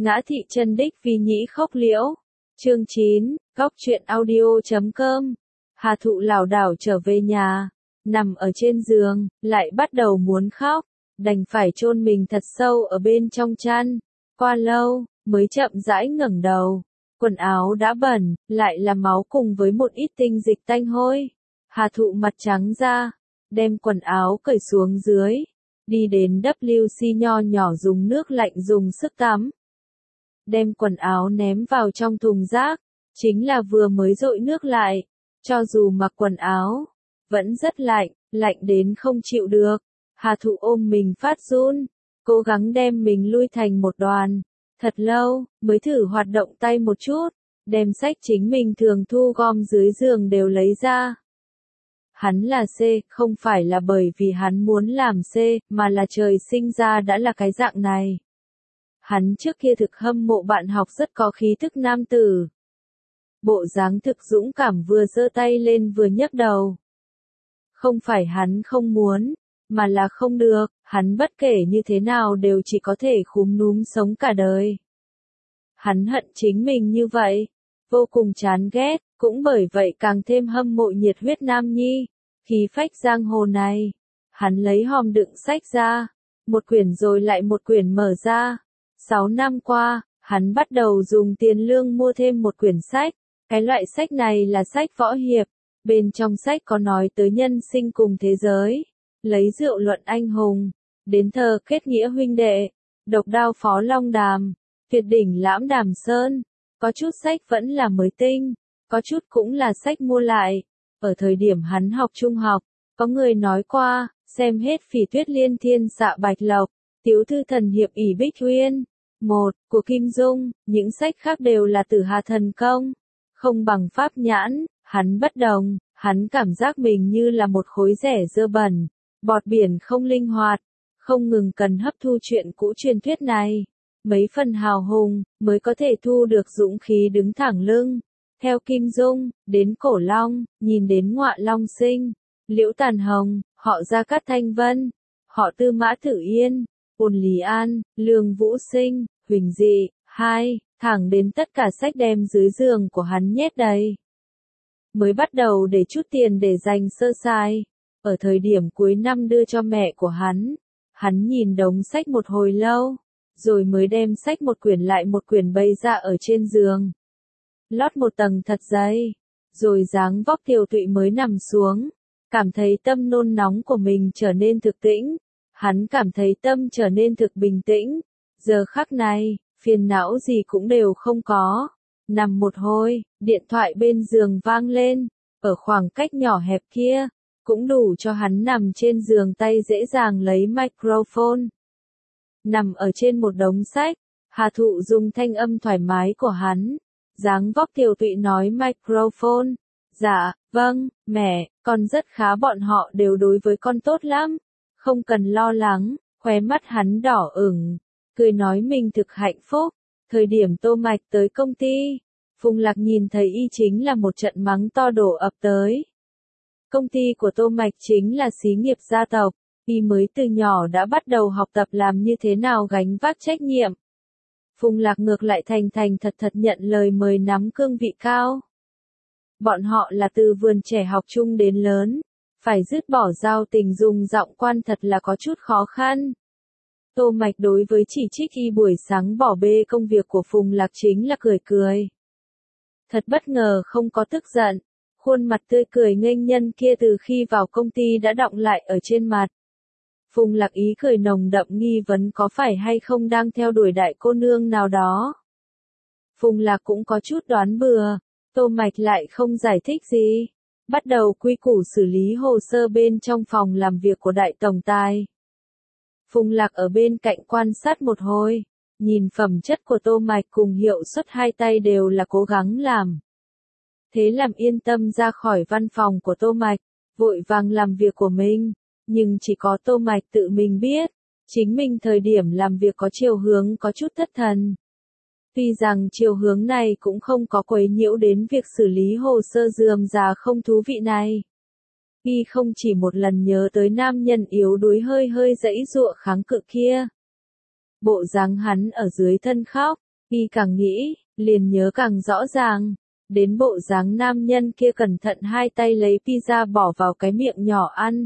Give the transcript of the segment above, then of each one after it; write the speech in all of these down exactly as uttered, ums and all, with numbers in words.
Ngã thị chân đích vì nhĩ khốc liễu. Chương chín, góc truyện audio chấm com. Hà Thụ lảo đảo trở về nhà, nằm ở trên giường, lại bắt đầu muốn khóc, đành phải chôn mình thật sâu ở bên trong chăn. Qua lâu, mới chậm rãi ngẩng đầu. Quần áo đã bẩn, lại là máu cùng với một ít tinh dịch tanh hôi. Hà Thụ mặt trắng ra, đem quần áo cởi xuống dưới, đi đến vê xê nho nhỏ dùng nước lạnh dùng sức tắm. Đem quần áo ném vào trong thùng rác, chính là vừa mới dội nước lại, cho dù mặc quần áo, vẫn rất lạnh, lạnh đến không chịu được. Hà Thụ ôm mình phát run, cố gắng đem mình lui thành một đoàn. Thật lâu, mới thử hoạt động tay một chút, đem sách chính mình thường thu gom dưới giường đều lấy ra. Hắn là C, không phải là bởi vì hắn muốn làm C, mà là trời sinh ra đã là cái dạng này. Hắn trước kia thực hâm mộ bạn học rất có khí thức nam tử. Bộ dáng thực dũng cảm vừa giơ tay lên vừa nhấc đầu. Không phải hắn không muốn, mà là không được, hắn bất kể như thế nào đều chỉ có thể khúm núm sống cả đời. Hắn hận chính mình như vậy, vô cùng chán ghét, cũng bởi vậy càng thêm hâm mộ nhiệt huyết nam nhi, khí phách giang hồ này. Hắn lấy hòm đựng sách ra, một quyển rồi lại một quyển mở ra. Sáu năm qua, hắn bắt đầu dùng tiền lương mua thêm một quyển sách. Cái loại sách này là sách võ hiệp, bên trong sách có nói tới nhân sinh cùng thế giới, lấy rượu luận anh hùng, đến thơ kết nghĩa huynh đệ, độc đao phó long đàm, tuyệt đỉnh lãm đàm sơn. Có chút sách vẫn là mới tinh, có chút cũng là sách mua lại. Ở thời điểm hắn học trung học, có người nói qua, xem hết Phỉ Tuyết Liên Thiên Xạ Bạch Lộc, Tiếu Thư Thần Hiệp ỷ Bích Uyên, một, của Kim Dung, những sách khác đều là Tử Hà Thần Công. Không bằng Pháp Nhãn, hắn bất đồng, hắn cảm giác mình như là một khối rẻ dơ bẩn, bọt biển không linh hoạt, không ngừng cần hấp thu chuyện cũ truyền thuyết này. Mấy phần hào hùng, mới có thể thu được dũng khí đứng thẳng lưng. Theo Kim Dung, đến Cổ Long, nhìn đến Ngọa Long Sinh, Liễu Tàn Hồng, họ Gia Cát Thanh Vân, họ Tư Mã Tử Yên, Ôn Lý An, Lương Vũ Sinh, Huỳnh Dị, hai, thẳng đến tất cả sách đem dưới giường của hắn nhét đầy. Mới bắt đầu để chút tiền để dành sơ sài. Ở thời điểm cuối năm đưa cho mẹ của hắn, hắn nhìn đống sách một hồi lâu, rồi mới đem sách một quyển lại một quyển bày ra ở trên giường. Lót một tầng thật dày, rồi dáng vóc tiều tụy mới nằm xuống, cảm thấy tâm nôn nóng của mình trở nên thực tĩnh. Hắn cảm thấy tâm trở nên thực bình tĩnh. Giờ khắc này, phiền não gì cũng đều không có. Nằm một hồi, điện thoại bên giường vang lên, ở khoảng cách nhỏ hẹp kia, cũng đủ cho hắn nằm trên giường tay dễ dàng lấy microphone. Nằm ở trên một đống sách, Hà Thụ dùng thanh âm thoải mái của hắn, dáng vóc tiều tụy nói microphone. Dạ, vâng, mẹ, con rất khá, bọn họ đều đối với con tốt lắm, không cần lo lắng. Khóe mắt hắn đỏ ửng, cười nói mình thực hạnh phúc. Thời điểm Tô Mạch tới công ty, Phùng Lạc nhìn thấy y chính là một trận mắng to đổ ập tới. Công ty của Tô Mạch chính là xí nghiệp gia tộc, y mới từ nhỏ đã bắt đầu học tập làm như thế nào gánh vác trách nhiệm. Phùng Lạc ngược lại thành thành thật thật nhận lời mời nắm cương vị cao. Bọn họ là từ vườn trẻ học chung đến lớn, phải dứt bỏ giao tình dùng giọng quan thật là có chút khó khăn. Tô Mạch đối với chỉ trích y buổi sáng bỏ bê công việc của Phùng Lạc chính là cười cười. Thật bất ngờ không có tức giận, khuôn mặt tươi cười nghênh nhân kia từ khi vào công ty đã đọng lại ở trên mặt. Phùng Lạc ý cười nồng đậm nghi vấn có phải hay không đang theo đuổi đại cô nương nào đó. Phùng Lạc cũng có chút đoán bừa, Tô Mạch lại không giải thích gì. Bắt đầu quy củ xử lý hồ sơ bên trong phòng làm việc của đại tổng tài. Phùng Lạc ở bên cạnh quan sát một hồi, nhìn phẩm chất của Tô Mạch cùng hiệu suất hai tay đều là cố gắng làm. Thế làm yên tâm ra khỏi văn phòng của Tô Mạch, vội vàng làm việc của mình, nhưng chỉ có Tô Mạch tự mình biết, chính mình thời điểm làm việc có chiều hướng có chút thất thần. Tuy rằng chiều hướng này cũng không có quấy nhiễu đến việc xử lý hồ sơ rườm rà không thú vị này. Y không chỉ một lần nhớ tới nam nhân yếu đuối hơi hơi giãy giụa kháng cự kia. Bộ dáng hắn ở dưới thân khóc, Y càng nghĩ, liền nhớ càng rõ ràng. Đến bộ dáng nam nhân kia cẩn thận hai tay lấy pizza bỏ vào cái miệng nhỏ ăn.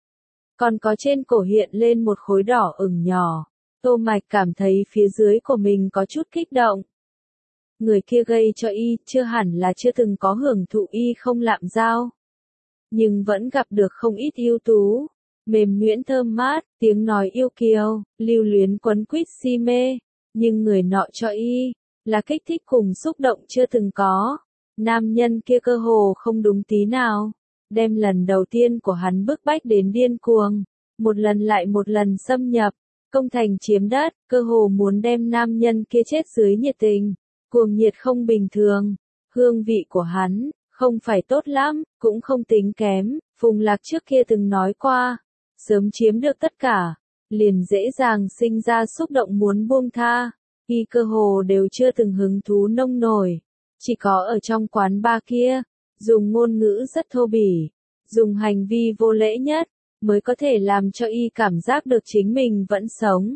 Còn có trên cổ hiện lên một khối đỏ ửng nhỏ. Tô Mạch cảm thấy phía dưới của mình có chút kích động. Người kia gây cho y chưa hẳn là chưa từng có hưởng thụ y không lạm giao. Nhưng vẫn gặp được không ít ưu tú, mềm nhuyễn thơm mát, tiếng nói yêu kiều, lưu luyến quấn quýt si mê. Nhưng người nọ cho y, là kích thích cùng xúc động chưa từng có. Nam nhân kia cơ hồ không đúng tí nào. Đem lần đầu tiên của hắn bức bách đến điên cuồng. Một lần lại một lần xâm nhập, công thành chiếm đất, cơ hồ muốn đem nam nhân kia chết dưới nhiệt tình. Cuồng nhiệt không bình thường. Hương vị của hắn, không phải tốt lắm, cũng không tính kém. Phùng Lạc trước kia từng nói qua. Sớm chiếm được tất cả, liền dễ dàng sinh ra xúc động muốn buông tha. Y cơ hồ đều chưa từng hứng thú nông nổi. Chỉ có ở trong quán bar kia, dùng ngôn ngữ rất thô bỉ, dùng hành vi vô lễ nhất, mới có thể làm cho y cảm giác được chính mình vẫn sống.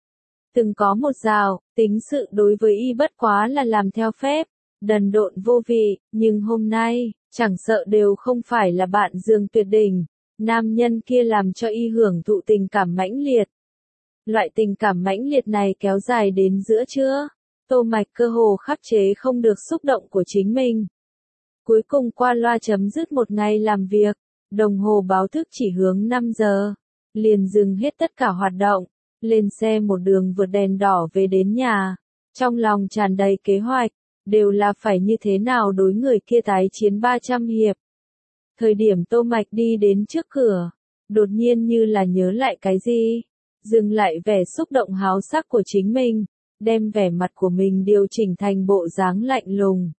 Từng có một rào, tính sự đối với y bất quá là làm theo phép, đần độn vô vị, nhưng hôm nay, chẳng sợ đều không phải là bạn giường tuyệt đỉnh, nam nhân kia làm cho y hưởng thụ tình cảm mãnh liệt. Loại tình cảm mãnh liệt này kéo dài đến giữa trưa, Tô Mạch cơ hồ khắc chế không được xúc động của chính mình. Cuối cùng qua loa chấm dứt một ngày làm việc, đồng hồ báo thức chỉ hướng năm giờ, liền dừng hết tất cả hoạt động, lên xe một đường vượt đèn đỏ về đến nhà, trong lòng tràn đầy kế hoạch, đều là phải như thế nào đối người kia tái chiến ba trăm hiệp. Thời điểm Tô Mạch đi đến trước cửa, đột nhiên như là nhớ lại cái gì, dừng lại vẻ xúc động háo sắc của chính mình, đem vẻ mặt của mình điều chỉnh thành bộ dáng lạnh lùng.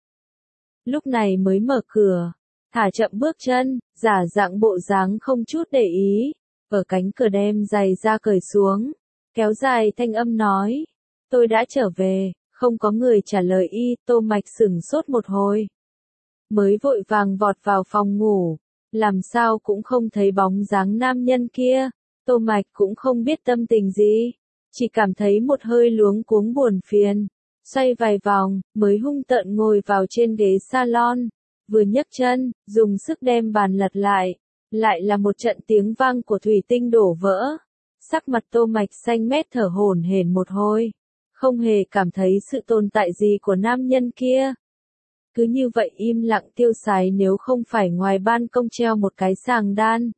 Lúc này mới mở cửa, thả chậm bước chân, giả dạng bộ dáng không chút để ý, ở cánh cửa đem giày ra cởi xuống, kéo dài thanh âm nói, tôi đã trở về, không có người trả lời y, Tô Mạch sửng sốt một hồi. Mới vội vàng vọt vào phòng ngủ, làm sao cũng không thấy bóng dáng nam nhân kia, Tô Mạch cũng không biết tâm tình gì, chỉ cảm thấy một hơi luống cuống buồn phiền, xoay vài vòng, mới hung tợn ngồi vào trên ghế salon, vừa nhấc chân, dùng sức đem bàn lật lại, lại là một trận tiếng vang của thủy tinh đổ vỡ, sắc mặt Tô Mạch xanh mét thở hổn hển một hồi, không hề cảm thấy sự tồn tại gì của nam nhân kia. Cứ như vậy im lặng tiêu sái nếu không phải ngoài ban công treo một cái sàng đan.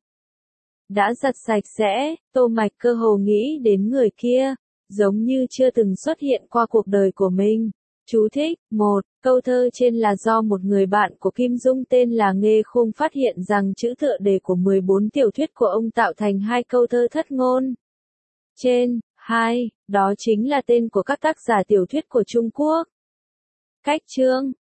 Đã giặt sạch sẽ, Tô Mạch cơ hồ nghĩ đến người kia, giống như chưa từng xuất hiện qua cuộc đời của mình. Chú thích, một, câu thơ trên là do một người bạn của Kim Dung tên là Nghê Khung phát hiện rằng chữ tựa đề của mười bốn tiểu thuyết của ông tạo thành hai câu thơ thất ngôn. Trên, hai, đó chính là tên của các tác giả tiểu thuyết của Trung Quốc. Cách chương